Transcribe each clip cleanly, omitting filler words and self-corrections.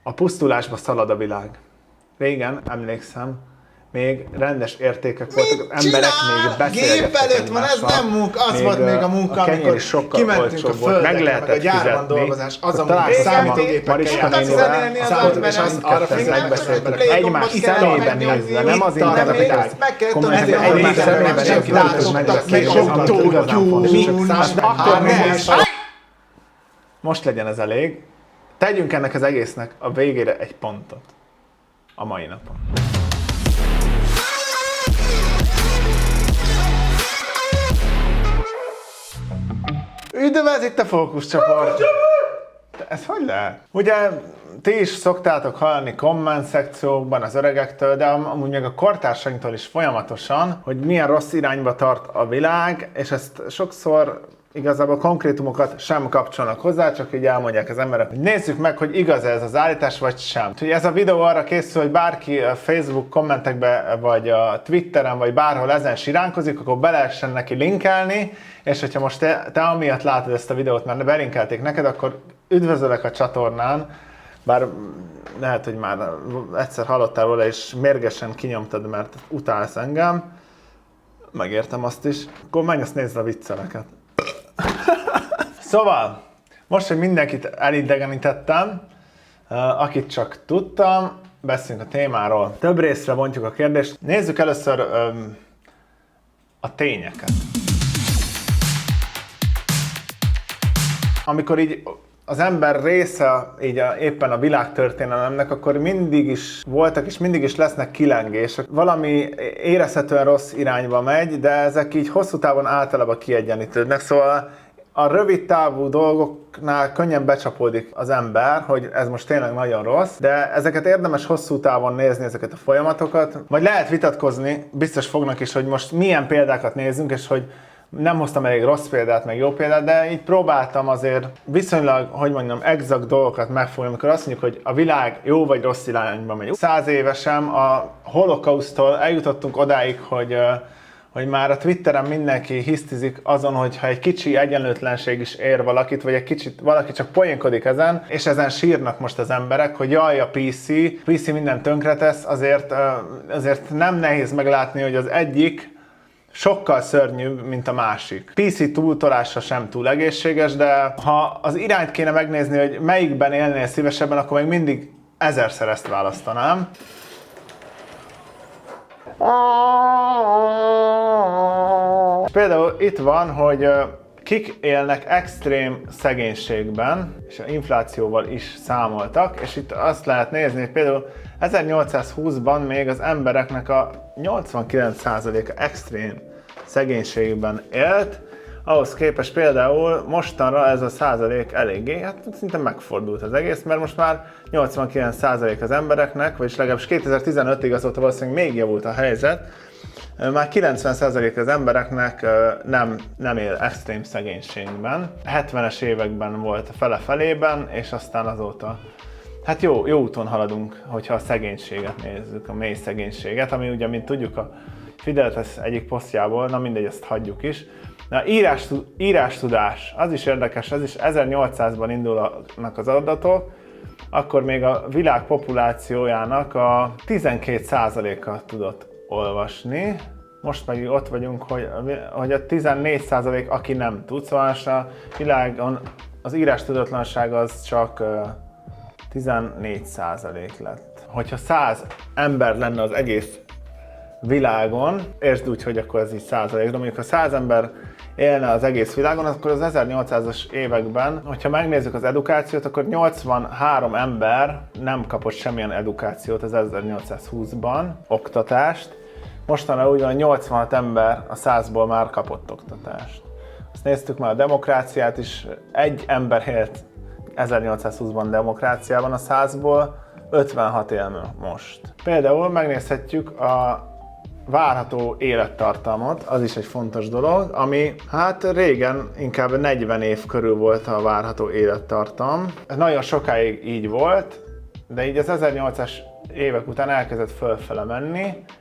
A pusztulásba szalad a világ. Régen, emlékszem, még rendes értékek voltak, az emberek még beszélgettek Gép előtt van, ez nem munka, az volt még a munka, amikor kimentünk a földekre, meg a gyárban dolgozás, az, amit számítógépekkel jártunk, és arra megbeszéltek, egymás szemében nézve, nem az internetet, kommentben egymás szemében senki nem tud megbeszélni, most legyen ez elég. Tegyünk ennek az egésznek a végére egy pontot a mai napon. Üdvözlet itt a fókuszcsoport! Ez hogy lehet? Ugye ti is szoktátok hallani komment szekciókban az öregektől, de amúgy meg a kortársainktól is folyamatosan, hogy milyen rossz irányba tart a világ, és ezt sokszor igazából konkrétumokat sem kapcsolnak hozzá, csak így elmondják az emberek, hogy nézzük meg, hogy igaz ez az állítás, vagy sem. Úgyhogy ez a videó arra készül, hogy bárki a Facebook kommentekbe, vagy a Twitteren, vagy bárhol ezen siránkozik, akkor be lehessen neki linkelni, és hogyha most te amiatt látod ezt a videót, mert belinkelték neked, akkor üdvözöllek a csatornán, bár lehet, hogy már egyszer hallottál róla, és mérgesen kinyomtad, mert utálsz engem, megértem azt is, akkor menj azt nézd a vicceleket. Szóval, most, hogy mindenkit elidegenítettem, akit csak tudtam, beszéljünk a témáról. Több részre bontjuk a kérdést. Nézzük először a tényeket. Amikor így az ember része így éppen a világtörténelemnek, akkor mindig is voltak és mindig is lesznek kilengések. Valami érezhetően rossz irányba megy, de ezek így hosszú távon általában kiegyenlítődnek. Szóval a rövid távú dolgoknál könnyen becsapódik az ember, hogy ez most tényleg nagyon rossz, de ezeket érdemes hosszú távon nézni, ezeket a folyamatokat. Majd lehet vitatkozni, biztos fognak is, hogy most milyen példákat nézzünk, és hogy nem hoztam elég rossz példát, meg jó példát, de így próbáltam azért viszonylag, hogy mondjam, exakt dolgokat megfogni, amikor azt mondjuk, hogy a világ jó vagy rossz irányba megy. 100 évesen a holokausztól eljutottunk odáig, hogy már a Twitteren mindenki hisztizik azon, hogyha egy kicsi egyenlőtlenség is ér valakit, vagy egy kicsit valaki csak poénkodik ezen, és ezen sírnak most az emberek, hogy jaj, a PC mindent tönkretesz, azért nem nehéz meglátni, hogy az egyik sokkal szörnyűbb, mint a másik. PC túltolása sem túl egészséges, de ha az irányt kéne megnézni, hogy melyikben élnél szívesebben, akkor még mindig 1000-szer ezt választanám. Például itt van, hogy kik élnek extrém szegénységben, és inflációval is számoltak, és itt azt lehet nézni, hogy például 1820-ban még az embereknek a 89%-a extrém szegénységben élt, ahhoz képest például mostanra ez a százalék eléggé, hát szinte megfordult az egész, mert most már 89% az embereknek, vagyis legalábbis 2015-ig azóta valószínűleg még javult a helyzet, már 90% az embereknek nem él extrém szegénységben. 70-es években volt a fele-felében, és aztán azóta hát jó úton haladunk, hogyha a szegénységet nézzük, a mély szegénységet, ami ugye, mint tudjuk, a Fideltesz egyik posztjából, na mindegy, ezt hagyjuk is. Na, írástudás, az is érdekes, ez is 1800-ban indulnak az adatok, akkor még a világ populációjának a 12%-a tudott olvasni. Most meg ott vagyunk, hogy a 14% aki nem tud, szóval a világon az írástudatlanság az csak 14% lett. Hogyha 100 ember lenne az egész világon, értsd úgy, hogy akkor ez így százalék, de mondjuk ha 100 ember élne az egész világon, akkor az 1800-as években, hogyha megnézzük az edukációt, akkor 83 ember nem kapott semmilyen edukációt az 1820-ban, oktatást. Mostanra úgy van, 86 ember a 100-ból már kapott oktatást. Azt néztük már a demokráciát is, egy ember élt 1820-ban demokráciában a 100-ból, 56 él most. Például megnézhetjük a várható élettartamot, az is egy fontos dolog, ami hát régen inkább 40 év körül volt a várható élettartam. Ez nagyon sokáig így volt, de így az 1800-as évek után elkezdett fölfele menni,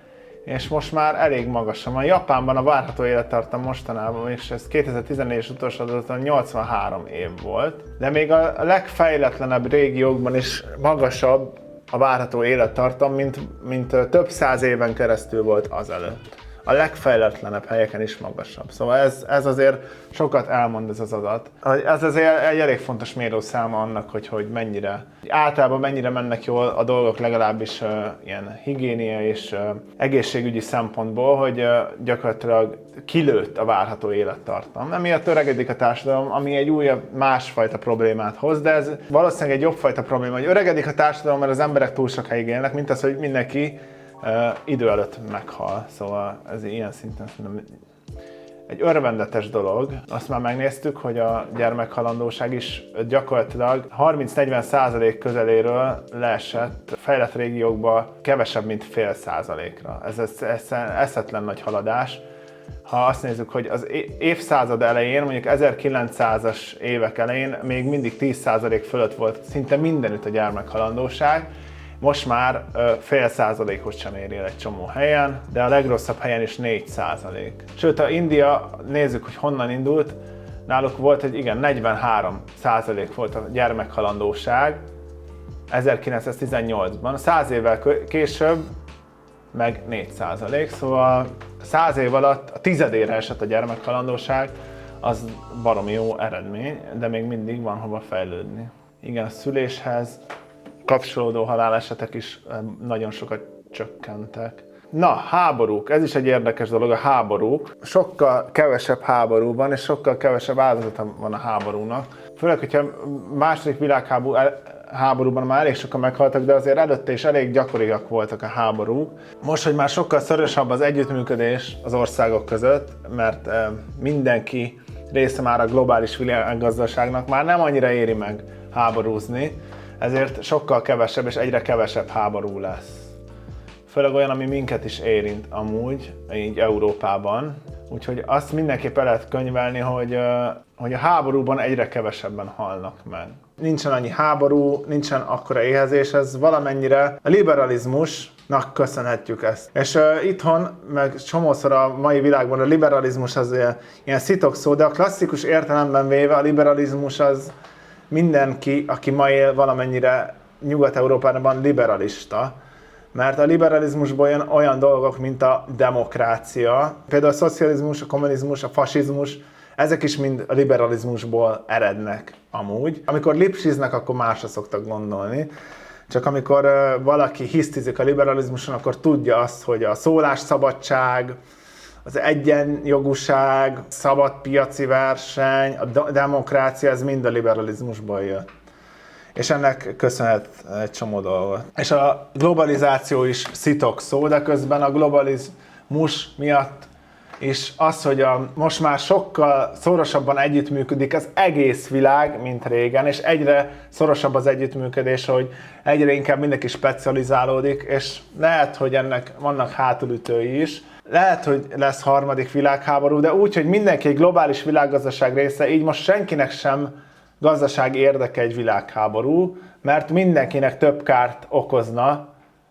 és most már elég magasan van. Japánban a várható élettartam mostanában, és ez 2014-es utolsó adaton 83 év volt, de még a legfejletlenebb régiókban is magasabb a várható élettartam, mint több száz éven keresztül volt azelőtt. A legfejletlenebb helyeken is magasabb. Szóval ez azért sokat elmond ez az adat. Ez azért egy elég fontos mérőszáma annak, hogy általában mennyire mennek jól a dolgok, legalábbis ilyen higiénia és egészségügyi szempontból, hogy gyakorlatilag kilőtt a várható élettartam. Emiatt öregedik a társadalom, ami egy újabb, másfajta problémát hoz, de ez valószínűleg egy jobbfajta probléma, hogy öregedik a társadalom, mert az emberek túl sokáig élnek, mint az, hogy mindenki idő előtt meghal. Szóval ez ilyen szinten egy örvendetes dolog. Azt már megnéztük, hogy a gyermekhalandóság is gyakorlatilag 30-40% közeléről leesett fejlett régiókba kevesebb, mint fél százalékra. Ez eszetlen nagy haladás. Ha azt nézzük, hogy az évszázad elején, mondjuk 1900-as évek elején még mindig 10% fölött volt szinte mindenütt a gyermekhalandóság, most már fél százalékot sem ér el egy csomó helyen, de a legrosszabb helyen is 4%. Sőt, ha India, nézzük, hogy honnan indult, náluk volt egy 43% volt a gyermekhalandóság 1918-ban. 100 évvel később meg 4%, szóval 100 év alatt a tizedére esett a gyermekhalandóság, az baromi jó eredmény, de még mindig van hova fejlődni. Igen, a szüléshez kapcsolódó halálesetek is nagyon sokat csökkentek. Na, háborúk. Ez is egy érdekes dolog, a háborúk. Sokkal kevesebb háború van, és sokkal kevesebb áldozata van a háborúnak. Főleg, hogyha második világháborúban már elég sokan meghaltak, de azért előtte is elég gyakoriak voltak a háborúk. Most, hogy már sokkal szorosabb az együttműködés az országok között, mert mindenki része már a globális világgazdaságnak, már nem annyira éri meg háborúzni, ezért sokkal kevesebb és egyre kevesebb háború lesz. Főleg olyan, ami minket is érint amúgy, így Európában. Úgyhogy azt mindenképp el lehet könyvelni, hogy a háborúban egyre kevesebben halnak meg. Nincsen annyi háború, nincsen akkora éhezés, ez valamennyire a liberalizmusnak köszönhetjük ezt. És itthon, meg csomószor a mai világban a liberalizmus az ilyen szitokszó, de a klasszikus értelemben véve a liberalizmus az mindenki, aki ma él valamennyire Nyugat-Európában liberalista, mert a liberalizmusból jön olyan dolgok, mint a demokrácia, például a szocializmus, a kommunizmus, a fasizmus, ezek is mind a liberalizmusból erednek amúgy. Amikor lipsiznek, akkor másra szoktak gondolni, csak amikor valaki hisztizik a liberalizmuson, akkor tudja azt, hogy a szólásszabadság, az egyenjogúság, szabad piaci verseny, a demokrácia, ez mind a liberalizmusból jött. És ennek köszönhet egy csomó dolgot. És a globalizáció is szitokszó, de közben a globalizmus miatt is az, hogy most már sokkal szorosabban együttműködik az egész világ, mint régen, és egyre szorosabb az együttműködés, hogy egyre inkább mindenki specializálódik, és lehet, hogy ennek vannak hátulütői is. Lehet, hogy lesz harmadik világháború, de úgy, hogy mindenki egy globális világgazdaság része, így most senkinek sem gazdasági érdeke egy világháború, mert mindenkinek több kárt okozna,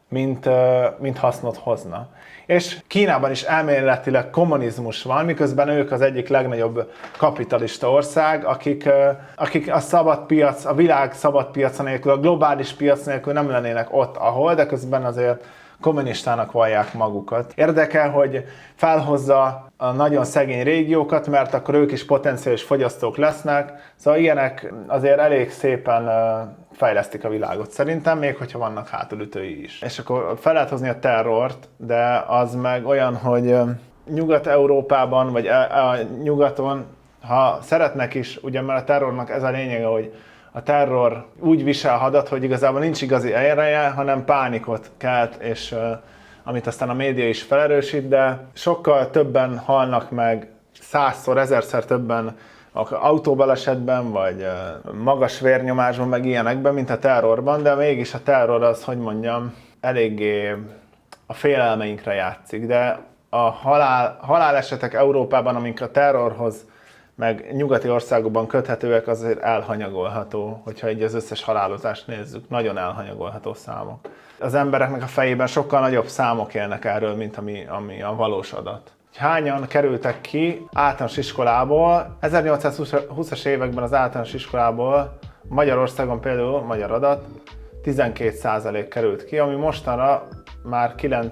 mint hasznot hozna. És Kínában is elméletileg kommunizmus van, miközben ők az egyik legnagyobb kapitalista ország, akik a szabad piac, a világ szabad piaca nélkül, a globális piac nélkül nem lennének ott, ahol, de közben azért kommunistának vallják magukat. Érdekel, hogy felhozza a nagyon szegény régiókat, mert akkor ők is potenciális fogyasztók lesznek. Szóval ilyenek azért elég szépen fejlesztik a világot szerintem, még hogyha vannak hátulütői is. És akkor fel lehet hozni a terrort, de az meg olyan, hogy Nyugat-Európában, vagy a nyugaton, ha szeretnek is, ugye mert a terrornak ez a lényege, hogy a terror úgy visel hadat, hogy igazából nincs igazi ereje, hanem pánikot kelt, és amit aztán a média is felerősít, de sokkal többen halnak meg, 100-szor, 1000-szer többen autóbalesetben, vagy magas vérnyomásban, meg ilyenekben, mint a terrorban, de mégis a terror az, hogy mondjam, eléggé a félelmeinkre játszik, de a halálesetek Európában, amik a terrorhoz meg nyugati országokban köthetőek, azért elhanyagolható, hogyha így az összes halálozást nézzük, nagyon elhanyagolható számok. Az embereknek a fejében sokkal nagyobb számok élnek erről, mint ami a valós adat. Hányan kerültek ki általános iskolából, 1820-as években az általános iskolából Magyarországon például, magyar adat, 12% került ki, ami mostanra már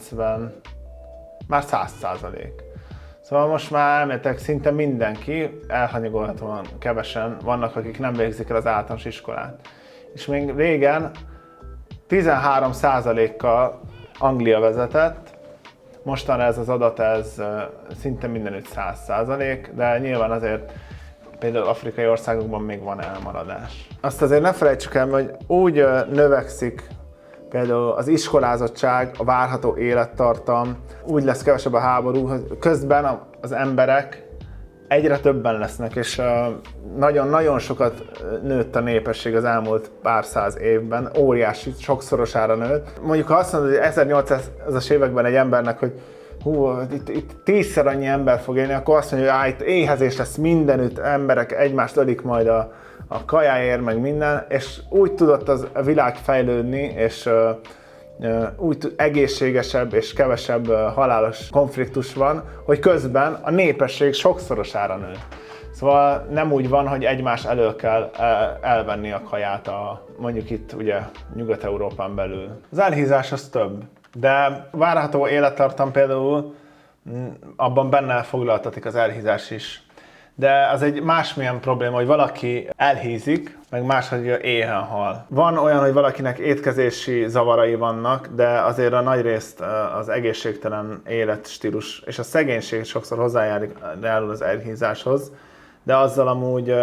100%. Szóval most már elméletek szinte mindenki, elhanyagolhatóan kevesen vannak, akik nem végzik el az általános iskolát. És még régen 13%-kal Anglia vezetett, mostanra ez az adat szinte mindenütt 100%, de nyilván azért például afrikai országokban még van elmaradás. Azt azért ne felejtsük el, hogy úgy növekszik például az iskolázottság, a várható élettartam, úgy lesz kevesebb a háború, hogy közben az emberek egyre többen lesznek, és nagyon-nagyon sokat nőtt a népesség az elmúlt pár száz évben, óriási, sokszorosára nőtt. Mondjuk ha azt mondod, hogy 1800-as években egy embernek, hogy itt 10-szer annyi ember fog élni, akkor azt mondja, hogy itt éhezés lesz mindenütt, emberek egymást ölik majd a kajáért, meg minden, és úgy tudott a világ fejlődni, és úgy egészségesebb és kevesebb halálos konfliktus van, hogy közben a népesség sokszorosára nő. Szóval nem úgy van, hogy egymás elől kell elvenni a kaját mondjuk itt ugye Nyugat-Európán belül. Az elhízás az több, de várható élettartam például abban benne foglaltatik az elhízás is. De az egy másmilyen probléma, hogy valaki elhízik, meg más, hogy éhen hal. Van olyan, hogy valakinek étkezési zavarai vannak, de azért a nagyrészt az egészségtelen életstílus és a szegénység sokszor hozzájárul az elhízáshoz, de azzal amúgy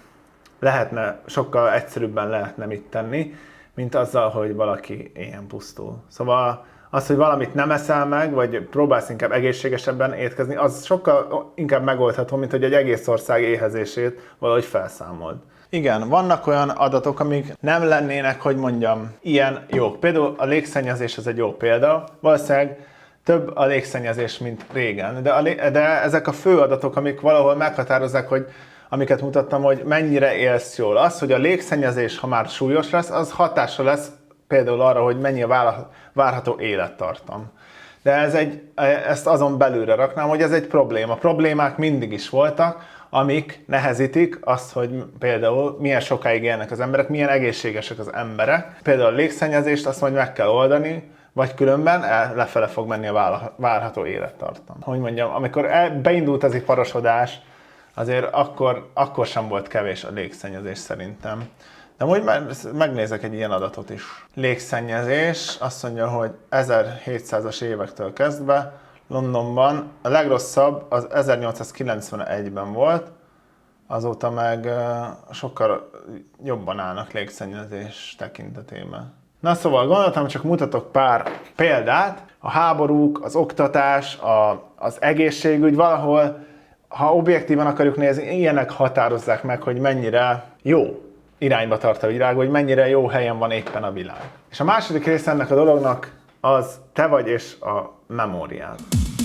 sokkal egyszerűbben lehetne mit tenni, mint azzal, hogy valaki éhen pusztul. Szóval az, hogy valamit nem eszel meg, vagy próbálsz inkább egészségesebben étkezni, az sokkal inkább megoldható, mint hogy egy egész ország éhezését valahogy felszámold. Igen, vannak olyan adatok, amik nem lennének, hogy mondjam, ilyen jók. Például a légszennyezés az egy jó példa. Valószínűleg több a légszennyezés, mint régen. De ezek a fő adatok, amik valahol meghatározzák, hogy amiket mutattam, hogy mennyire élsz jól. Az, hogy a légszennyezés, ha már súlyos lesz, az hatása lesz például arra, hogy mennyi a várható élettartam. De ezt azon belülre raknám, hogy ez egy probléma. Problémák mindig is voltak, amik nehezítik azt, hogy például milyen sokáig élnek az emberek, milyen egészségesek az emberek. Például a légszennyezést azt majd meg kell oldani, vagy különben lefele fog menni a várható élettartam. Hogy mondjam, amikor beindult az iparosodás, azért akkor sem volt kevés a légszennyezés szerintem. De úgy megnézek egy ilyen adatot is. Légszennyezés, azt mondja, hogy 1700-as évektől kezdve Londonban a legrosszabb az 1891-ben volt, azóta meg sokkal jobban állnak légszennyezés tekintetében. Na szóval gondoltam, csak mutatok pár példát. A háborúk, az oktatás, az egészségügy valahol, ha objektívan akarjuk nézni, ilyenek határozzák meg, hogy mennyire jó irányba tart a világ, hogy mennyire jó helyen van éppen a világ. És a második része ennek a dolognak az te vagy és a memóriád.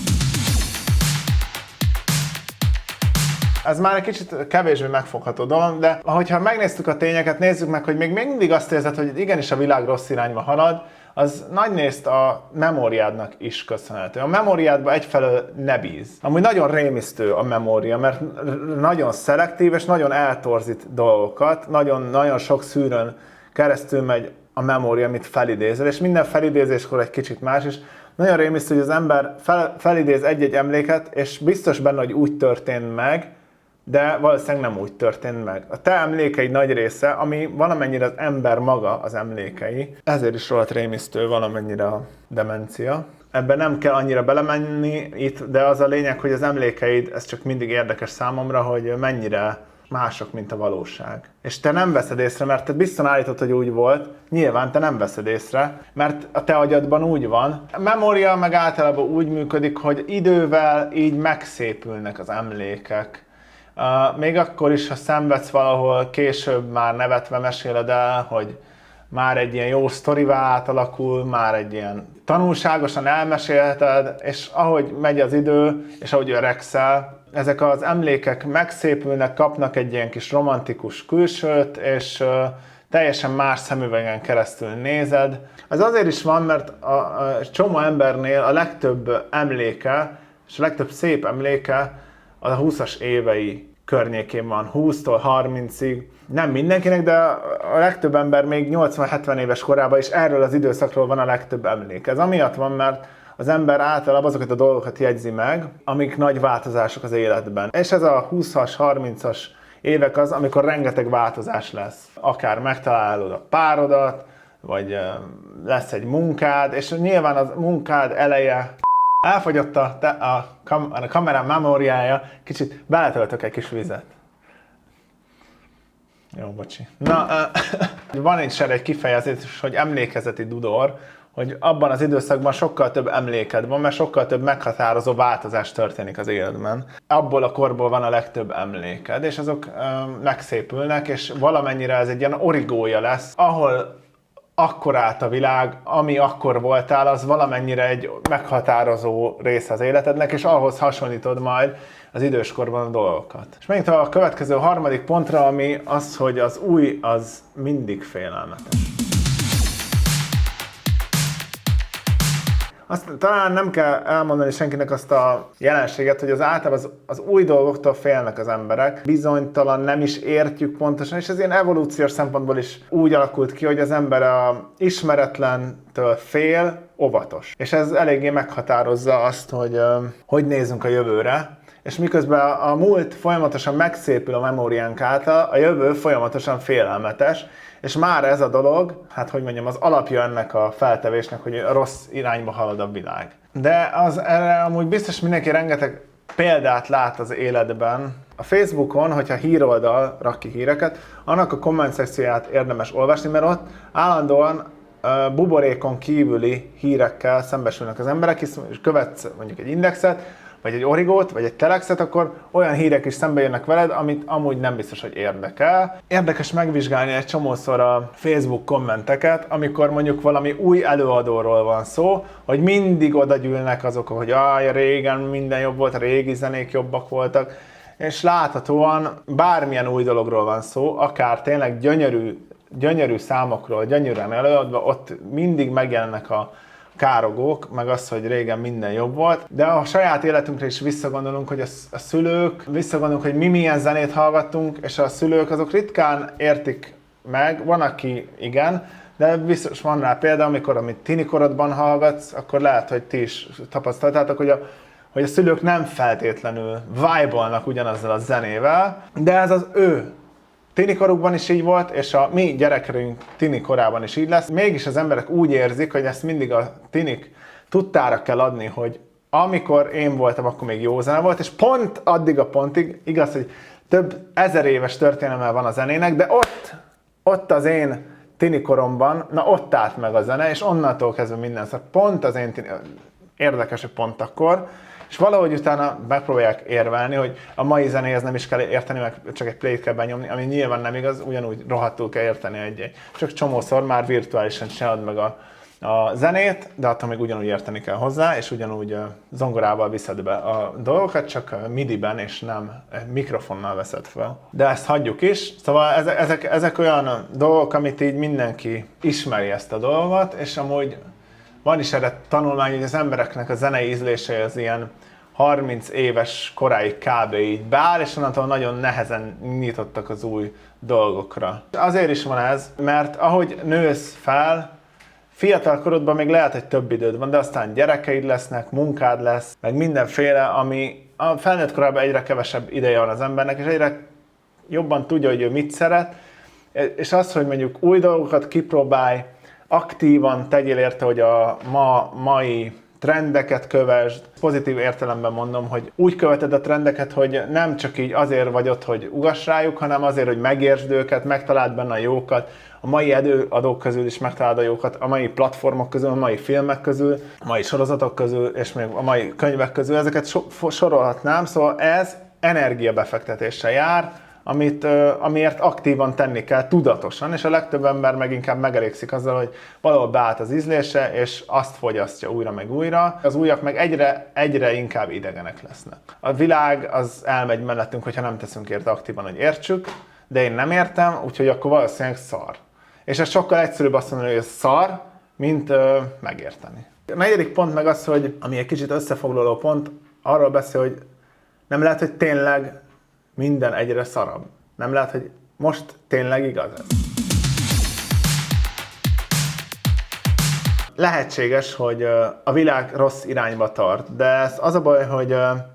Ez már egy kicsit kevésbé megfogható dolog, de ahogyha megnéztük a tényeket, nézzük meg, hogy még mindig azt érzed, hogy igenis a világ rossz irányba halad, az nagyrészt a memóriádnak is köszönhető. A memóriádban egyfelől ne bíz. Amúgy nagyon rémisztő a memória, mert nagyon szelektív és nagyon eltorzít dolgokat, nagyon sok szűrőn keresztül megy a memória, amit felidézel, és minden felidézéskor egy kicsit más is. Nagyon rémisztő, hogy az ember felidéz egy-egy emléket, és biztos benne, hogy úgy történt meg, de valószínűleg nem úgy történt meg. A te emlékeid nagy része, ami valamennyire az ember maga az emlékei, ezért is rohadt rémisztő valamennyire a demencia. Ebben nem kell annyira belemenni itt, de az a lényeg, hogy az emlékeid, ez csak mindig érdekes számomra, hogy mennyire mások, mint a valóság. És te nem veszed észre, mert te biztosan állítod, hogy úgy volt, nyilván te nem veszed észre, mert a te agyadban úgy van. A memória meg általában úgy működik, hogy idővel így megszépülnek az emlékek. Még akkor is, ha szenvedsz valahol, később már nevetve meséled el, hogy már egy ilyen jó sztorivá átalakul, már egy ilyen tanulságosan elmesélheted, és ahogy megy az idő, és ahogy öregszel, ezek az emlékek megszépülnek, kapnak egy ilyen kis romantikus külsőt, és teljesen más szemüvegen keresztül nézed. Ez azért is van, mert a csomó embernél a legtöbb emléke, és a legtöbb szép emléke a 20-as évei környékén van, 20-tól 30-ig. Nem mindenkinek, de a legtöbb ember még 80-70 éves korában is erről az időszakról van a legtöbb emlék. Ez amiatt van, mert az ember általában azokat a dolgokat jegyzi meg, amik nagy változások az életben. És ez a 20-as, 30-as évek az, amikor rengeteg változás lesz. Akár megtalálod a párodat, vagy lesz egy munkád, és nyilván a munkád eleje elfogyott a kamerám memóriája, kicsit beletöltök egy kis vizet. Jó, bocsi. Na, van is erre egy kifejezés, hogy emlékezeti dudor, hogy abban az időszakban sokkal több emléked van, mert sokkal több meghatározó változás történik az életben. Abból a korból van a legtöbb emléked, és azok megszépülnek, és valamennyire ez egy ilyen origója lesz, ahol akkor állt a világ, ami akkor voltál, az valamennyire egy meghatározó része az életednek, és ahhoz hasonlítod majd az időskorban a dolgokat. És menjünk a következő harmadik pontra, ami az, hogy az új az mindig félelmetes. Azt talán nem kell elmondani senkinek azt a jelenséget, hogy az általában az új dolgoktól félnek az emberek. Bizonytalan, nem is értjük pontosan, és ez ilyen evolúciós szempontból is úgy alakult ki, hogy az ember a ismeretlentől fél, óvatos. És ez eléggé meghatározza azt, hogy nézzünk a jövőre. És miközben a múlt folyamatosan megszépül a memóriánk által, a jövő folyamatosan félelmetes, és már ez a dolog, hát hogy mondjam, az alapja ennek a feltevésnek, hogy a rossz irányba halad a világ. De erre amúgy biztos mindenki rengeteg példát lát az életben. A Facebookon, hogyha híroldal rak ki híreket, annak a komment szekcióját érdemes olvasni, mert ott állandóan buborékon kívüli hírekkel szembesülnek az emberek, és követsz mondjuk egy indexet, vagy egy origót, vagy egy telexet, akkor olyan hírek is szembe jönnek veled, amit amúgy nem biztos, hogy érdekel. Érdekes megvizsgálni egy csomószor a Facebook kommenteket, amikor mondjuk valami új előadóról van szó, hogy mindig oda gyűlnek azok, hogy régen minden jobb volt, a régi zenék jobbak voltak, és láthatóan bármilyen új dologról van szó, akár tényleg gyönyörű számokról, gyönyörűen előadva, ott mindig megjelennek a károgók, meg az, hogy régen minden jobb volt, de a saját életünkre is visszagondolunk, hogy a szülők, visszagondolunk, hogy mi milyen zenét hallgattunk, és a szülők azok ritkán értik meg, van, aki igen, de biztos van rá példa, amit tinikorodban hallgatsz, akkor lehet, hogy ti is tapasztaltátok, hogy a szülők nem feltétlenül vibe-olnak ugyanazzal a zenével, de ez az ő tinikorukban is így volt, és a mi gyerekünk tini korában is így lesz. Mégis az emberek úgy érzik, hogy ezt mindig a tinik tudtára kell adni, hogy amikor én voltam, akkor még jó zene volt, és pont addig a pontig, igaz, hogy több ezer éves történelme van a zenének, de ott az én tini koromban, na ott állt meg a zene, és onnantól kezdve minden, szóval pont az én érdekes, hogy pont akkor, és valahogy utána megpróbálják érvelni, hogy a mai zenéhez nem is kell érteni, meg csak egy play-t kell benyomni, ami nyilván nem igaz, ugyanúgy rohadtul kell érteni egy. Csak csomószor már virtuálisan csinálod meg a zenét, de attól még ugyanúgy érteni kell hozzá, és ugyanúgy zongorával viszed be a dolgokat, csak MIDI-ben és nem mikrofonnal veszed fel. De ezt hagyjuk is, szóval ezek olyan dolgok, amit így mindenki ismeri ezt a dolgot, és amúgy van is erre tanulmány, hogy az embereknek a zenei ízlése az ilyen 30 éves koráig kb. Így beáll, és onnantól nagyon nehezen nyitottak az új dolgokra. Azért is van ez, mert ahogy nősz fel, fiatal korodban még lehet, hogy több időd van, de aztán gyerekeid lesznek, munkád lesz, meg mindenféle, ami a felnőtt korában egyre kevesebb ideje van az embernek, és egyre jobban tudja, hogy ő mit szeret, és az, hogy mondjuk új dolgokat kipróbálj, aktívan tegyél érte, hogy a mai trendeket kövesd. Pozitív értelemben mondom, hogy úgy követed a trendeket, hogy nem csak így azért vagy ott, hogy ugass rájuk, hanem azért, hogy megértsd őket, megtaláld benne a jókat, a mai előadók közül is megtaláld a jókat, a mai platformok közül, a mai filmek közül, a mai sorozatok közül, és még a mai könyvek közül, ezeket sorolhatnám, szóval ez energiabefektetéssel jár, amiért aktívan tenni kell, tudatosan, és a legtöbb ember meg inkább megelégszik azzal, hogy valahol beállt az ízlése, és azt fogyasztja újra meg újra. Az újak meg egyre inkább idegenek lesznek. A világ az elmegy mellettünk, hogyha nem teszünk érte aktívan, hogy értsük, de én nem értem, úgyhogy akkor valószínűleg szar. És ez sokkal egyszerűbb azt mondani, hogy ez szar, mint megérteni. A negyedik pont meg az, hogy ami egy kicsit összefoglaló pont, arról beszél, hogy nem lehet, hogy tényleg minden egyre szarabb. Nem lehet, hogy most tényleg igaz ez. Lehetséges, hogy a világ rossz irányba tart, de az a baj, hogy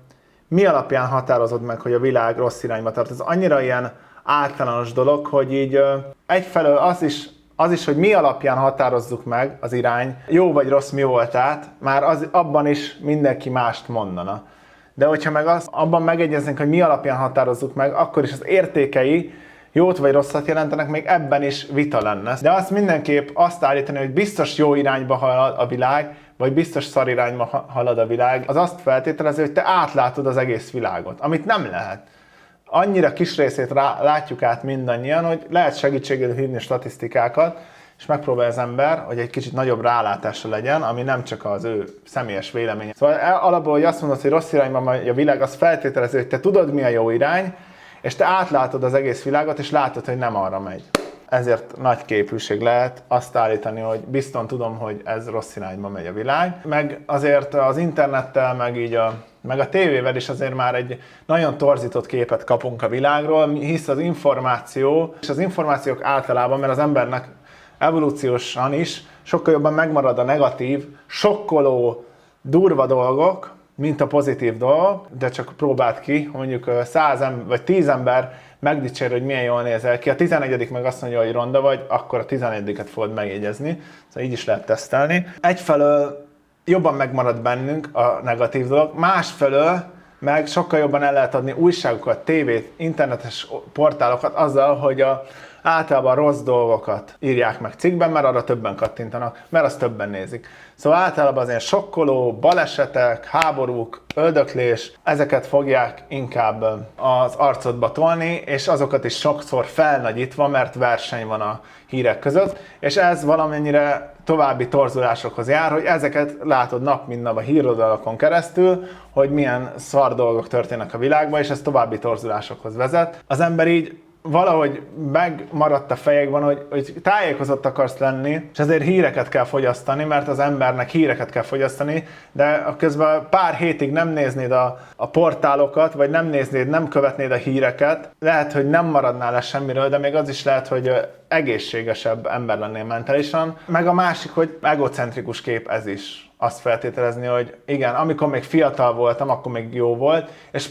mi alapján határozod meg, hogy a világ rossz irányba tart. Ez annyira ilyen általános dolog, hogy így egyfelől az is, hogy mi alapján határozzuk meg az irány, jó vagy rossz mi voltát, már abban is mindenki mást mondana. De hogyha meg abban megegyeznénk, hogy mi alapján határozzuk meg, akkor is az értékei jót vagy rosszat jelentenek, még ebben is vita lenne. De azt mindenképp azt állítani, hogy biztos jó irányba halad a világ, vagy biztos szar irányba halad a világ, az azt feltételező, hogy te átlátod az egész világot, amit nem lehet. Annyira kis részét látjuk át mindannyian, hogy lehet segítségül hívni statisztikákat, és megpróbál az ember, hogy egy kicsit nagyobb rálátása legyen, ami nem csak az ő személyes véleménye. Szóval alapból, hogy azt mondod, hogy rossz irányban megy a világ, az feltételező, hogy te tudod, mi a jó irány, és te átlátod az egész világot, és látod, hogy nem arra megy. Ezért nagy képűség lehet azt állítani, hogy bizton tudom, hogy ez rossz irányba megy a világ. Meg azért az internettel, meg a tévével is azért már egy nagyon torzított képet kapunk a világról, hisz az információ, és az információk általában, mert az embernek evolúciósan is sokkal jobban megmarad a negatív, sokkoló, durva dolgok, mint a pozitív dolgok, de csak próbáld ki, mondjuk 100 vagy 10 ember megdicsér, hogy milyen jól nézel ki, a 11. meg azt mondja, hogy ronda vagy, akkor a 11-et fogod megjegyezni, szóval így is lehet tesztelni. Egyfelől jobban megmarad bennünk a negatív dolog, másfelől meg sokkal jobban el lehet adni újságokat, tévét, internetes portálokat azzal, hogy általában rossz dolgokat írják meg cikkben, mert arra többen kattintanak, mert azt többen nézik. Szóval általában az ilyen sokkoló, balesetek, háborúk, öldöklés, ezeket fogják inkább az arcodba tolni, és azokat is sokszor felnagyítva, mert verseny van a hírek között, és ez valamennyire további torzulásokhoz jár, hogy ezeket látod nap mint nap a híroldalakon keresztül, hogy milyen szar dolgok történnek a világban, és ez további torzulásokhoz vezet. Az ember így valahogy megmaradt a fejekben, hogy tájékozott akarsz lenni, és ezért híreket kell fogyasztani, mert az embernek híreket kell fogyasztani, de közben pár hétig nem néznéd a portálokat, vagy nem követnéd a híreket, lehet, hogy nem maradnál le semmiről, de még az is lehet, hogy egészségesebb ember lennél mentálisan. Meg a másik, hogy egocentrikus kép ez is. Azt feltételezni, hogy igen, amikor még fiatal voltam, akkor még jó volt, és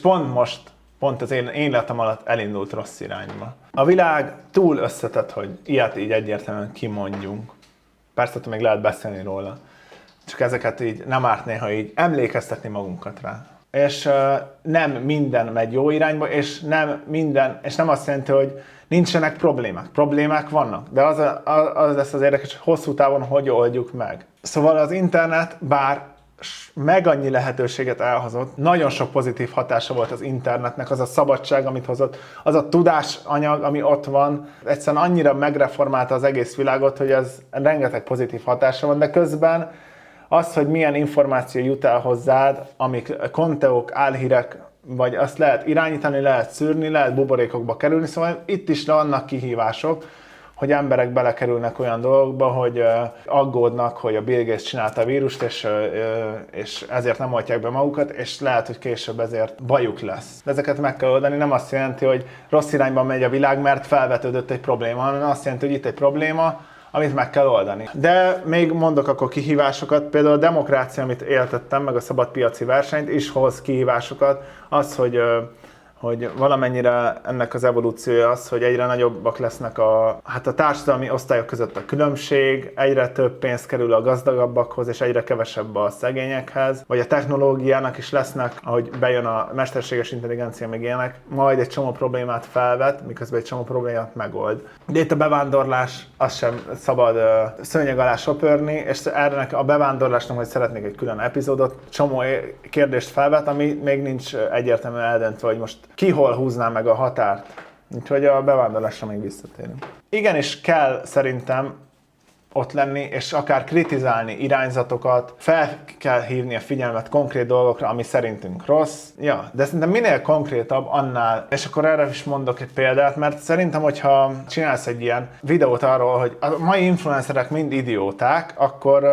pont az én életem alatt elindult rossz irányba. A világ túl összetett, hogy ilyet így egyértelműen kimondjunk. Persze, még lehet beszélni róla. Csak ezeket így nem árt néha így emlékeztetni magunkat rá. És nem minden megy jó irányba, és nem azt jelenti, hogy nincsenek problémák. Problémák vannak, de az lesz az érdekes, hogy hosszú távon hogy oldjuk meg. Szóval az internet, bár meg annyi lehetőséget elhozott, nagyon sok pozitív hatása volt az internetnek, az a szabadság, amit hozott, az a tudásanyag, ami ott van, egyszerűen annyira megreformálta az egész világot, hogy ez rengeteg pozitív hatása van, de közben az, hogy milyen információ jut el hozzád, amik konteók, álhírek, vagy azt lehet irányítani, lehet szűrni, lehet buborékokba kerülni, szóval itt is vannak kihívások, hogy emberek belekerülnek olyan dolgokba, hogy aggódnak, hogy a Bill Gates csinálta a vírust, és ezért nem oltják be magukat, és lehet, hogy később ezért bajuk lesz. De ezeket meg kell oldani, nem azt jelenti, hogy rossz irányban megy a világ, mert felvetődött egy probléma, hanem azt jelenti, hogy itt egy probléma, amit meg kell oldani. De még mondok akkor kihívásokat, például a demokrácia, amit éltettem, meg a szabadpiaci versenyt is hoz kihívásokat, az, hogy valamennyire ennek az evolúciója az, hogy egyre nagyobbak lesznek a társadalmi osztályok között a különbség, egyre több pénz kerül a gazdagabbakhoz, és egyre kevesebb a szegényekhez, vagy a technológiának is lesznek, ahogy bejön a mesterséges intelligencia meg ilyenek, majd egy csomó problémát felvet, miközben egy csomó problémát megold. De itt a bevándorlás, azt sem szabad szőnyeg alá söpörni, és erre a bevándorlásnak majd szeretnék egy külön epizódot, csomó kérdést felvet, ami még nincs egyértelműen eldöntve, hogy most ki hol húzná meg a határt. Úgyhogy a bevándorlásra még visszatérünk. Igenis kell szerintem ott lenni, és akár kritizálni irányzatokat, fel kell hívni a figyelmet konkrét dolgokra, ami szerintünk rossz. Ja, de szerintem minél konkrétabb, annál, és akkor erre is mondok egy példát, mert szerintem, hogyha csinálsz egy ilyen videót arról, hogy a mai influencerek mind idióták, akkor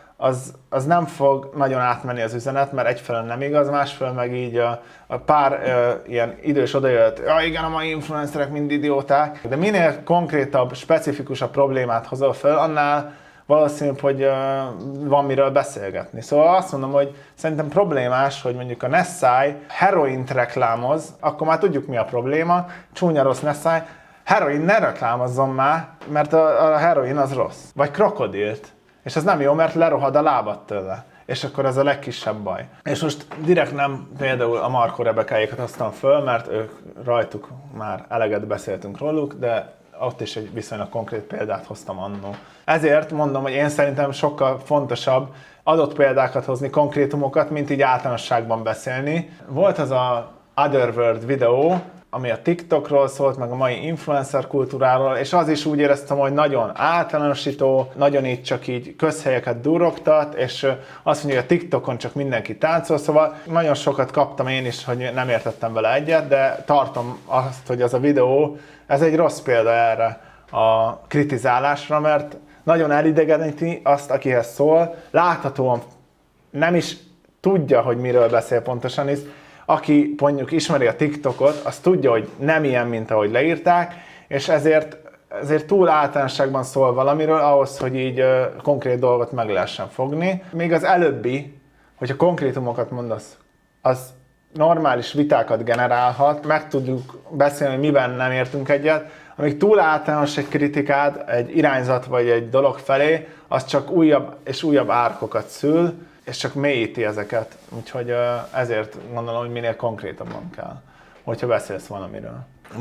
az nem fog nagyon átmenni az üzenet, mert egyfelől nem igaz, másfelől meg így a pár ilyen idős odajött, ja igen, a mai influencerek mind idióták, de minél konkrétabb, specifikusabb problémát hozol fel, annál valószínűbb, hogy van miről beszélgetni. Szóval azt mondom, hogy szerintem problémás, hogy mondjuk a Nessai heroint reklámoz, akkor már tudjuk mi a probléma, csúnya rossz Nessai, heroin ne reklámozzon már, mert a heroin az rossz. Vagy krokodilt. És ez nem jó, mert lerohad a lábad tőle. És akkor ez a legkisebb baj. És most direkt nem például a Markó Rebekáékat hoztam föl, mert ők rajtuk már eleget beszéltünk róluk, de ott is egy viszonylag konkrét példát hoztam annó. Ezért mondom, hogy én szerintem sokkal fontosabb adott példákat hozni, konkrétumokat, mint így általánosságban beszélni. Volt az a Otherworld videó, ami a TikTokról szólt, meg a mai influencer kultúráról, és az is úgy éreztem, hogy nagyon általánosító, nagyon így csak így közhelyeket durrogtat, és azt mondja, hogy a TikTokon csak mindenki táncol, szóval nagyon sokat kaptam én is, hogy nem értettem vele egyet, de tartom azt, hogy ez a videó, ez egy rossz példa erre a kritizálásra, mert nagyon elidegeníti azt, akihez szól, láthatóan nem is tudja, hogy miről beszél pontosan, hisz aki mondjuk ismeri a TikTokot, az tudja, hogy nem ilyen, mint ahogy leírták, és ezért túl általánosságban szól valamiről ahhoz, hogy így konkrét dolgot meg lehessen fogni. Még az előbbi, hogyha konkrétumokat mondasz, az normális vitákat generálhat, meg tudjuk beszélni, hogy miben nem értünk egyet, amíg túl általános egy kritikád, egy irányzat vagy egy dolog felé, az csak újabb és újabb árkokat szül, és csak mélyíti ezeket. Úgyhogy ezért gondolom, hogy minél konkrétabban kell, hogyha beszélsz valamiről.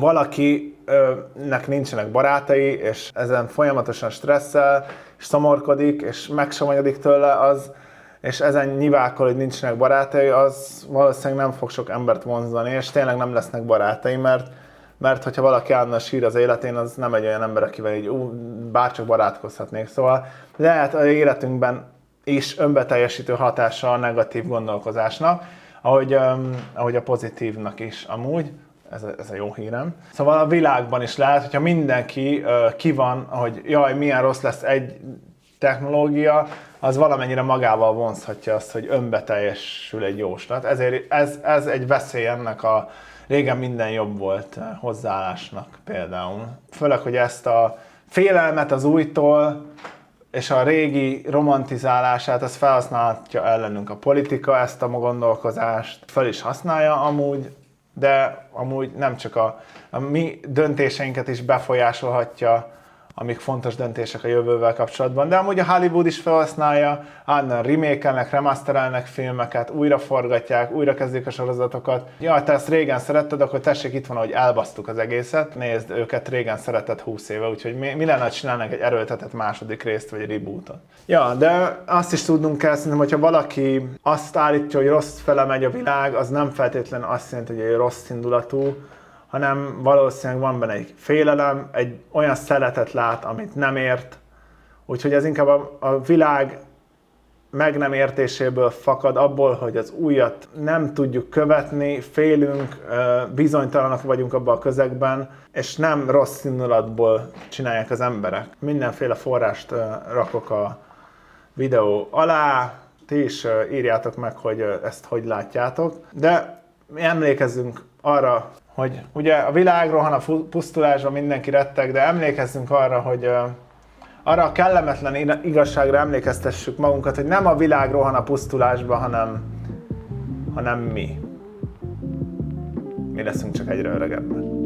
Valakinek nincsenek barátai, és ezen folyamatosan stresszel, és szomorkodik, és megsomonyodik tőle, és ezen nyilvákol, hogy nincsenek barátai, az valószínűleg nem fog sok embert vonzani, és tényleg nem lesznek barátai, mert hogyha valaki állandóan sír az életén, az nem egy olyan ember, akivel így bárcsak barátkozhatnék. Szóval lehet az életünkben is önbeteljesítő hatása a negatív gondolkozásnak, ahogy a pozitívnak is amúgy, ez a jó hírem. Szóval a világban is lehet, hogyha mindenki ki van, hogy jaj, milyen rossz lesz egy technológia, az valamennyire magával vonzhatja azt, hogy önbeteljesül egy jóslat. Ezért ez egy veszély ennek a régen minden jobb volt hozzáállásnak például. Főleg, hogy ezt a félelmet az újtól, és a régi romantizálását, ezt felhasználhatja ellenünk a politika, ezt a gondolkozást fel is használja amúgy, de amúgy nem csak a mi döntéseinket is befolyásolhatja, amik fontos döntések a jövővel kapcsolatban, de amúgy a Hollywood is felhasználja, állandóan remake-elnek, remasterelnek filmeket, újra forgatják, újra kezdik a sorozatokat. Ja, te ezt régen szeretted, akkor tessék, itt van, hogy elbasztuk az egészet. Nézd, őket régen szeretett 20 éve, úgyhogy mi lenne, ha csinálnak egy erőltetett második részt, vagy rebootot. Ja, de azt is tudnunk kell, szerintem, hogyha valaki azt állítja, hogy rossz fele megy a világ, az nem feltétlenül azt jelenti, hogy egy rossz indulatú, hanem valószínűleg van benne egy félelem, egy olyan szeletet lát, amit nem ért. Úgyhogy ez inkább a világ meg nem értéséből fakad, abból, hogy az újat nem tudjuk követni, félünk, bizonytalanok vagyunk abban a közegben, és nem rossz indulatból csinálják az emberek. Mindenféle forrást rakok a videó alá, ti is írjátok meg, hogy ezt hogy látjátok, de emlékezzünk arra, hogy ugye a világ rohan a pusztulásban, mindenki retteg, de emlékezzünk arra, hogy arra a kellemetlen igazságra emlékeztessük magunkat, hogy nem a világ rohan a pusztulásba, hanem mi. Mi leszünk csak egyre öregebbek.